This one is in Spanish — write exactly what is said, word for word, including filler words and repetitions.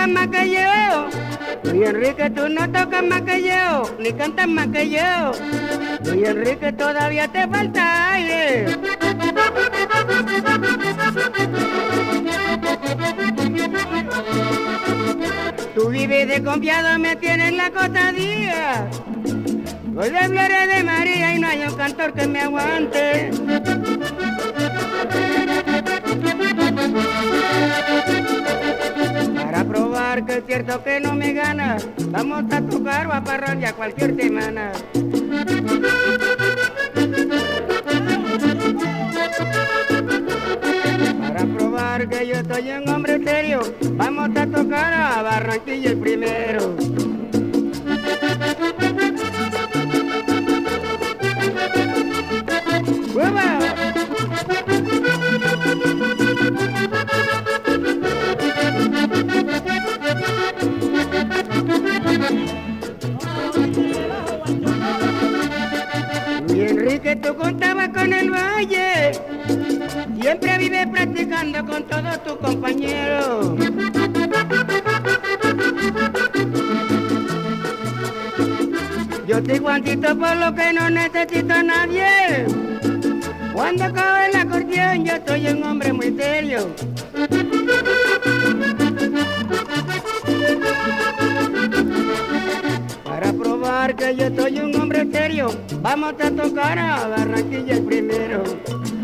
tocas más que yo. Luis Enrique, tú no tocas más que yo, ni cantas más que yo. Luis Enrique, todavía te falta aire. Tú vives desconfiado, me tienes la cotadía. Hoy de flores de María y no hay un cantor que me aguante. Para probar que es cierto que no me gana, vamos a tocar o a parrandear cualquier semana. Para probar que yo soy un hombre serio, vamos a tocar a Barranquilla el primero. ¡Hueva! Luis Enrique, tú contabas con el valle, siempre vives practicando con todos tus compañeros. Yo te guantito por lo que no necesito a nadie. Cuando cabe la acordeón, yo soy un hombre muy serio. Para probar que yo soy un hombre serio, vamos a tocar a Barranquilla el primero.